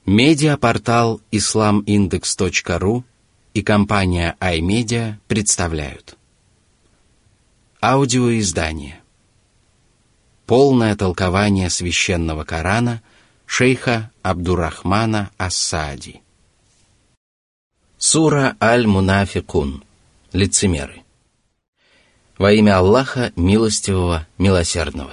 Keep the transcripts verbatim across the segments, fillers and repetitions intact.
Медиапортал ислам индекс точка ру и компания iMedia представляют аудиоиздание «Полное толкование священного Корана» шейха Абдуррахмана ас-Саади. Сура Аль-Мунафикун. Лицемеры. Во имя Аллаха, милостивого, милосердного.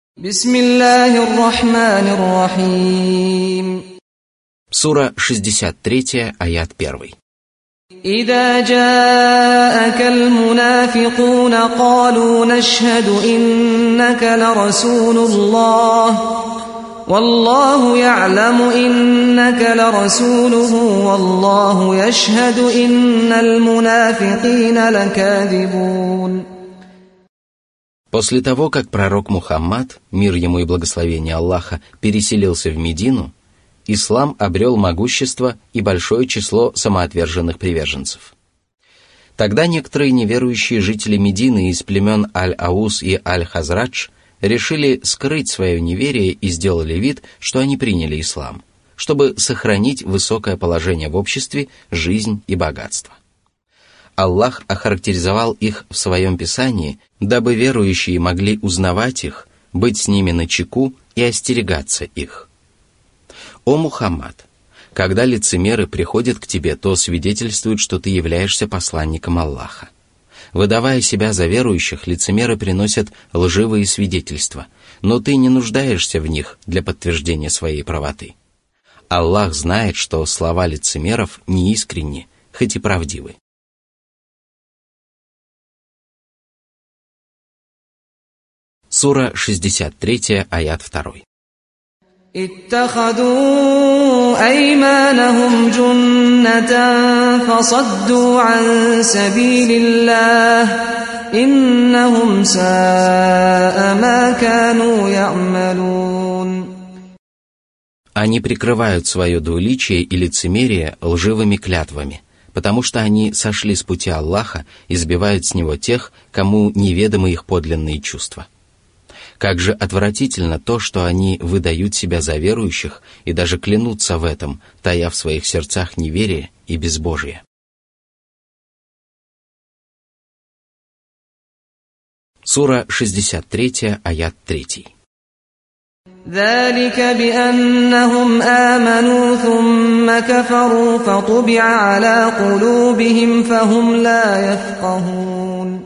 Бисмиллахир-рахманир-рахим. Сура шестьдесят три, аят один. إذا جاءك المنافقون قالوا نشهد إنك لرسول الله والله يعلم إنك لرسوله والله يشهد إن المنافقين لكاذبون. После того, как пророк Мухаммад, мир ему и благословение Аллаха, переселился в Медину, ислам обрел могущество и большое число самоотверженных приверженцев. Тогда некоторые неверующие жители Медины из племен Аль-Аус и Аль-Хазрадж решили скрыть свое неверие и сделали вид, что они приняли ислам, чтобы сохранить высокое положение в обществе, жизнь и богатство. Аллах охарактеризовал их в своем писании, дабы верующие могли узнавать их, быть с ними начеку и остерегаться их. «О Мухаммад, когда лицемеры приходят к тебе, то свидетельствуют, что ты являешься посланником Аллаха. Выдавая себя за верующих, лицемеры приносят лживые свидетельства, но ты не нуждаешься в них для подтверждения своей правоты. Аллах знает, что слова лицемеров неискренни, хоть и правдивы». Сура шестьдесят три, аят два. اتخذوا أيمانهم جنة فصدوا عن سبيل الله إنهم ساء ما كانوا يعملون. Они прикрывают свое двуличие и лицемерие лживыми клятвами, потому что они сошли с пути Аллаха и сбивают с него тех, кому неведомы их подлинные чувства. Как же отвратительно то, что они выдают себя за верующих и даже клянутся в этом, тая в своих сердцах неверие и безбожие. Сура шестьдесят три, аят три. ذلك بأنهم آمنوا ثم كفروا فطبع على قلوبهم فهم لا يفقهون.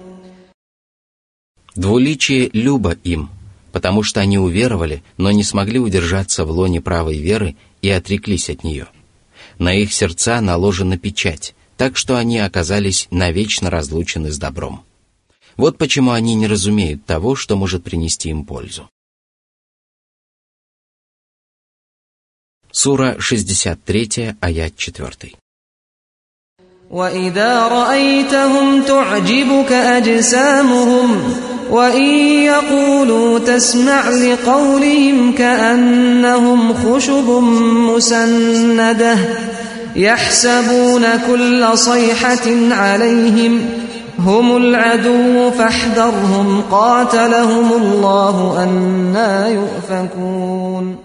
Двуличие любо им, потому что они уверовали, но не смогли удержаться в лоне правой веры и отреклись от нее. На их сердца наложена печать, так что они оказались навечно разлучены с добром. Вот почему они не разумеют того, что может принести им пользу. Сура шестьдесят три, аят четыре. وَإِذَا رَأَيْتَهُمْ تُعْجِبُكَ أَجْسَامُهُمْ وَإِنْ يَقُولُوا تَسْمَعْ لِقَوْلِهِمْ كَأَنَّهُمْ خُشُبٌ مُّسَنَّدَةٌ يَحْسَبُونَ كُلَّ صَيْحَةٍ عَلَيْهِمْ هُمُ الْعَدُوُّ فَاحْذَرْهُمْ قَاتَلَهُمُ اللَّهُ أَنَّىٰ يُؤْفَكُونَ.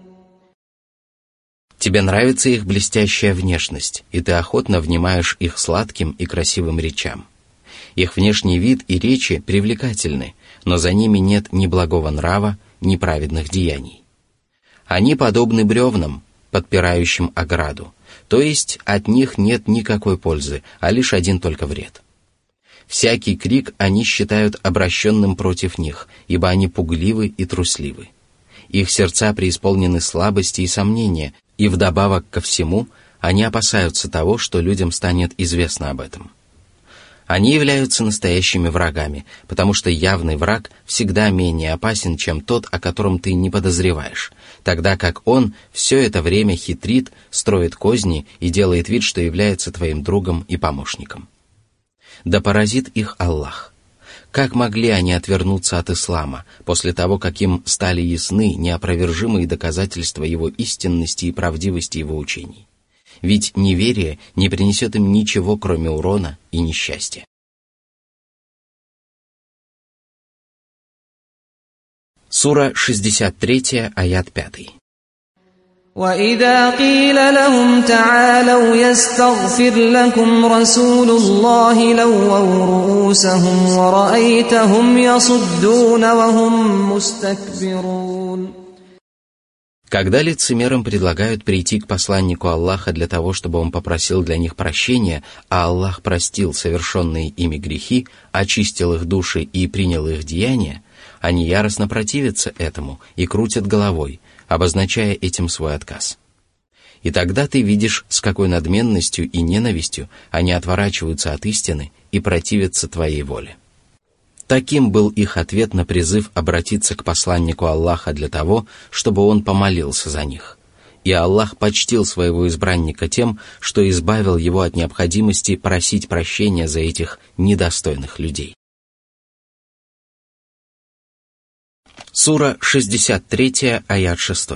Тебе нравится их блестящая внешность, и ты охотно внимаешь их сладким и красивым речам. Их внешний вид и речи привлекательны, но за ними нет ни благого нрава, ни праведных деяний. Они подобны бревнам, подпирающим ограду, то есть от них нет никакой пользы, а лишь один только вред. Всякий крик они считают обращенным против них, ибо они пугливы и трусливы. Их сердца преисполнены слабости и сомнения, и вдобавок ко всему они опасаются того, что людям станет известно об этом. Они являются настоящими врагами, потому что явный враг всегда менее опасен, чем тот, о котором ты не подозреваешь, тогда как он все это время хитрит, строит козни и делает вид, что является твоим другом и помощником. Да поразит их Аллах. Как могли они отвернуться от ислама, после того, как им стали ясны неопровержимые доказательства его истинности и правдивости его учений? Ведь неверие не принесет им ничего, кроме урона и несчастья. Сура шестьдесят три, аят пять. وَإِذَا قِيلَ لَهُمْ تَعَالَوْا يَسْتَغْفِرْ لَكُمْ رَسُولُ اللَّهِ لَوَّوْا رُءُوسَهُمْ وَرَأَيْتَهُمْ يَصُدُّونَ وَهُمْ مُسْتَكْبِرُونَ. Когда лицемерам предлагают прийти к посланнику Аллаха для того, чтобы он попросил для них прощения, а Аллах простил совершенные ими грехи, очистил их души и принял их деяния, они яростно противятся этому и крутят головой, обозначая этим свой отказ. И тогда ты видишь, с какой надменностью и ненавистью они отворачиваются от истины и противятся твоей воле. Таким был их ответ на призыв обратиться к посланнику Аллаха для того, чтобы он помолился за них. И Аллах почтил своего избранника тем, что избавил его от необходимости просить прощения за этих недостойных людей. Сура шестьдесят три, аят шесть.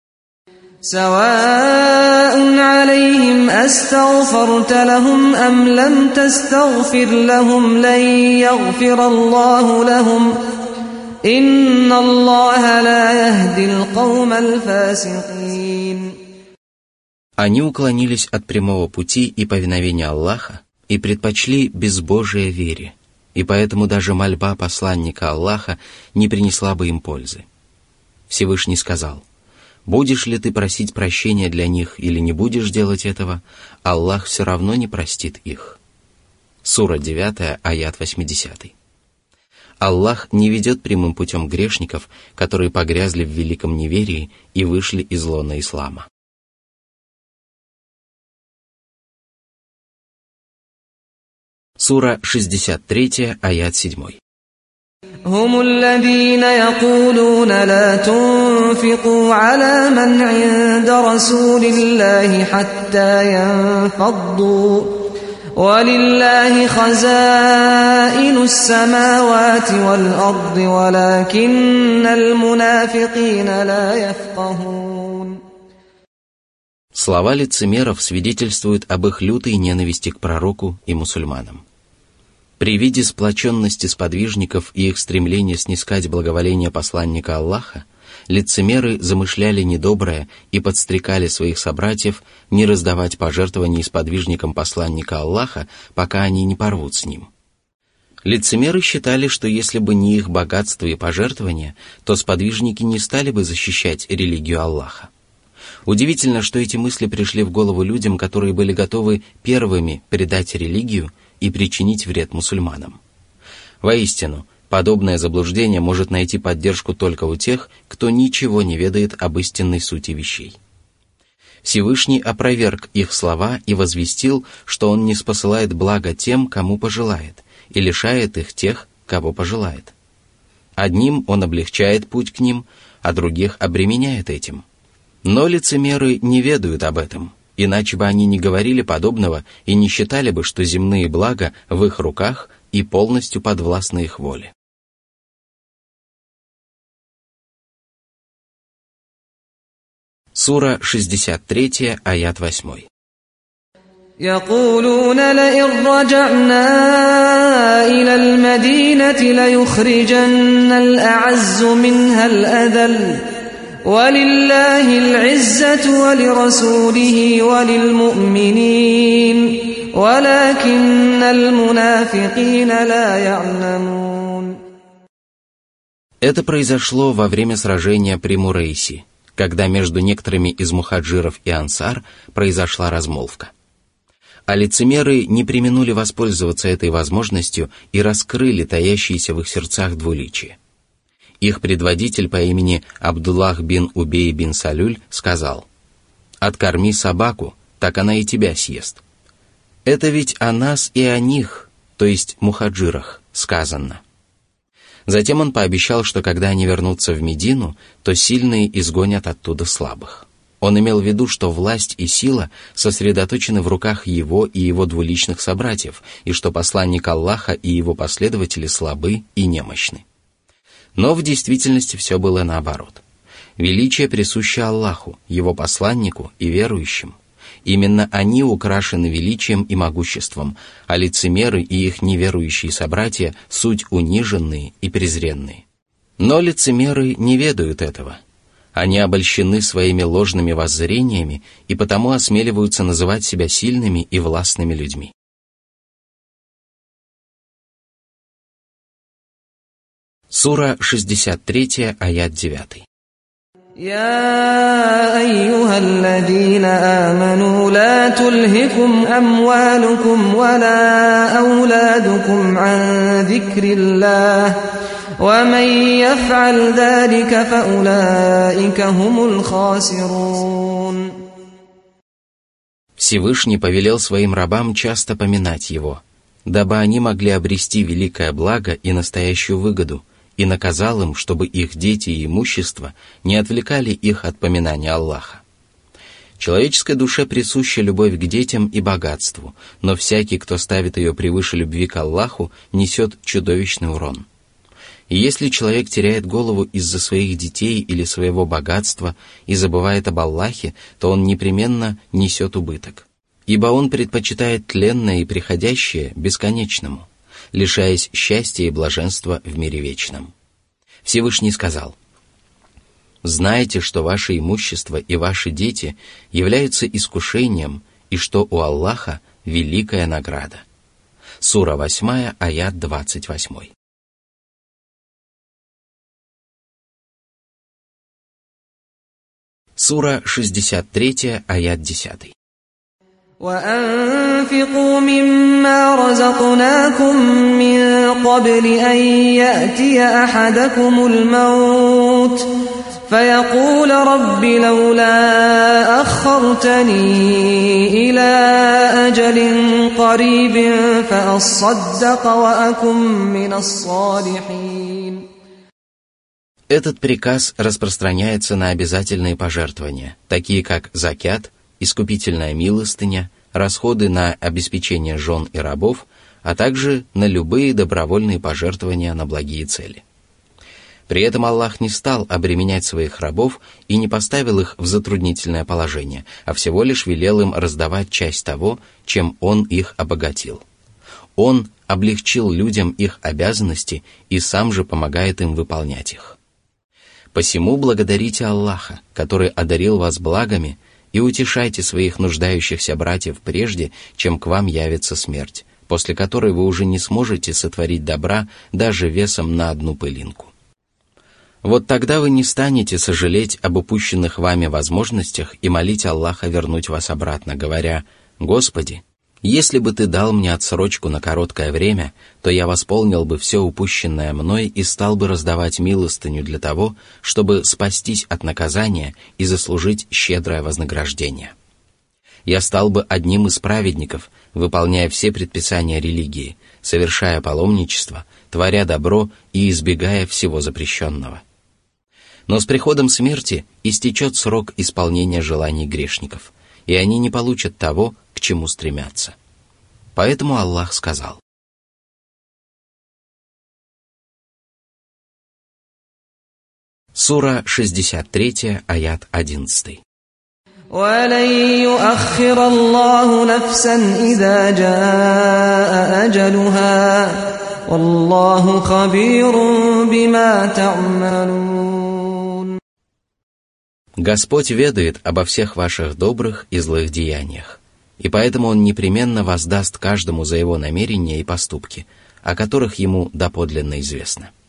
سواء عليهم أستغفرت لهم أم لم تستغفر لهم لن يغفر الله لهم إن الله لا يهدي القوم الفاسقين. Они уклонились от прямого пути и повиновения Аллаха и предпочли безбожие вере, и поэтому даже мольба посланника Аллаха не принесла бы им пользы. Всевышний сказал: «Будешь ли ты просить прощения для них или не будешь делать этого, Аллах все равно не простит их». Сура девять, аят восемьдесят. Аллах не ведет прямым путем грешников, которые погрязли в великом неверии и вышли из лона ислама. Сура шестьдесят три, аят семь. هم الذين يقولون لا تنفقوا على من عند رسول الله حتى ينفضوا ولله خزائن السماوات والأرض ولكن المنافقين لا يفقهون. Слова лицемеров свидетельствуют об их лютой ненависти к пророку и мусульманам. При виде сплоченности сподвижников и их стремления снискать благоволение посланника Аллаха, лицемеры замышляли недоброе и подстрекали своих собратьев не раздавать пожертвований сподвижникам посланника Аллаха, пока они не порвут с ним. Лицемеры считали, что если бы не их богатство и пожертвования, то сподвижники не стали бы защищать религию Аллаха. Удивительно, что эти мысли пришли в голову людям, которые были готовы первыми предать религию и причинить вред мусульманам. Воистину, подобное заблуждение может найти поддержку только у тех, кто ничего не ведает об истинной сути вещей. Всевышний опроверг их слова и возвестил, что Он ниспосылает благо тем, кому пожелает, и лишает их тех, кого пожелает. Одним Он облегчает путь к ним, а других обременяет этим. Но лицемеры не ведают об этом, иначе бы они не говорили подобного и не считали бы, что земные блага в их руках и полностью подвластны их воле. Сура шестьдесят три, аят восемь. يقولون لئن رجعنا إلى المدينة ليخرجن الأعز منها الأذل ولله العزة ولرسوله وللمؤمنين ولكن المنافقين لا يعلمون. Это произошло во время сражения при Мурейси, когда между некоторыми из мухаджиров и ансар произошла размолвка. А лицемеры не преминули воспользоваться этой возможностью и раскрыли таящиеся в их сердцах двуличие. Их предводитель по имени Абдуллах бин Убей бин Салюль сказал: «Откорми собаку, так она и тебя съест». Это ведь о нас и о них, то есть мухаджирах, сказано. Затем он пообещал, что когда они вернутся в Медину, то сильные изгонят оттуда слабых. Он имел в виду, что власть и сила сосредоточены в руках его и его двуличных собратьев, и что посланник Аллаха и его последователи слабы и немощны. Но в действительности все было наоборот. Величие присуще Аллаху, его посланнику и верующим. Именно они украшены величием и могуществом, а лицемеры и их неверующие собратья суть униженные и презренные. Но лицемеры не ведают этого. Они обольщены своими ложными воззрениями и потому осмеливаются называть себя сильными и властными людьми. Сура шестьдесят три, аят девять. يا أيها الذين آمنوا لا تلهكم أموالكم ولا أولادكم عن ذكر الله ومن يفعل ذلك فأولئك هم الخاسرون. Всевышний повелел своим рабам часто поминать Его, дабы они могли обрести великое благо и настоящую выгоду, и наказал им, чтобы их дети и имущество не отвлекали их от поминания Аллаха. Человеческой душе присуща любовь к детям и богатству, но всякий, кто ставит ее превыше любви к Аллаху, несет чудовищный урон. И если человек теряет голову из-за своих детей или своего богатства и забывает об Аллахе, то он непременно несет убыток, ибо он предпочитает тленное и приходящее бесконечному, лишаясь счастья и блаженства в мире вечном. Всевышний сказал: «Знайте, что ваше имущество и ваши дети являются искушением, и что у Аллаха великая награда». Сура восемь, аят двадцать восемь. Сура шестьдесят три, аят десять. وأنفقوا مما رزقناكم من قبل أن يأتي أحدكم الموت فيقول رب لولا أخرتني إلى أجل قريب فأصدق وأكن من الصالحين. Этот приказ распространяется на обязательные пожертвования, такие как закят, искупительная милостыня, расходы на обеспечение жен и рабов, а также на любые добровольные пожертвования на благие цели. При этом Аллах не стал обременять своих рабов и не поставил их в затруднительное положение, а всего лишь велел им раздавать часть того, чем Он их обогатил. Он облегчил людям их обязанности и сам же помогает им выполнять их. Посему благодарите Аллаха, который одарил вас благами, и утешайте своих нуждающихся братьев прежде, чем к вам явится смерть, после которой вы уже не сможете сотворить добра даже весом на одну пылинку. Вот тогда вы не станете сожалеть об упущенных вами возможностях и молить Аллаха вернуть вас обратно, говоря: «Господи, если бы Ты дал мне отсрочку на короткое время, то я восполнил бы все упущенное мной и стал бы раздавать милостыню для того, чтобы спастись от наказания и заслужить щедрое вознаграждение. Я стал бы одним из праведников, выполняя все предписания религии, совершая паломничество, творя добро и избегая всего запрещенного». Но с приходом смерти истечет срок исполнения желаний грешников, и они не получат того, к чему стремятся. Поэтому Аллах сказал: Сура шестьдесят три, аят одиннадцать. وَلَن يُؤَخِّرَ اللَّهُ نَفْسًا إِذَا جَاءَ أَجَلُهَا وَاللَّهُ خَبِيرٌ بِمَا تَعْمَلُونَ. Господь ведает обо всех ваших добрых и злых деяниях, и поэтому Он непременно воздаст каждому за его намерения и поступки, о которых Ему доподлинно известно.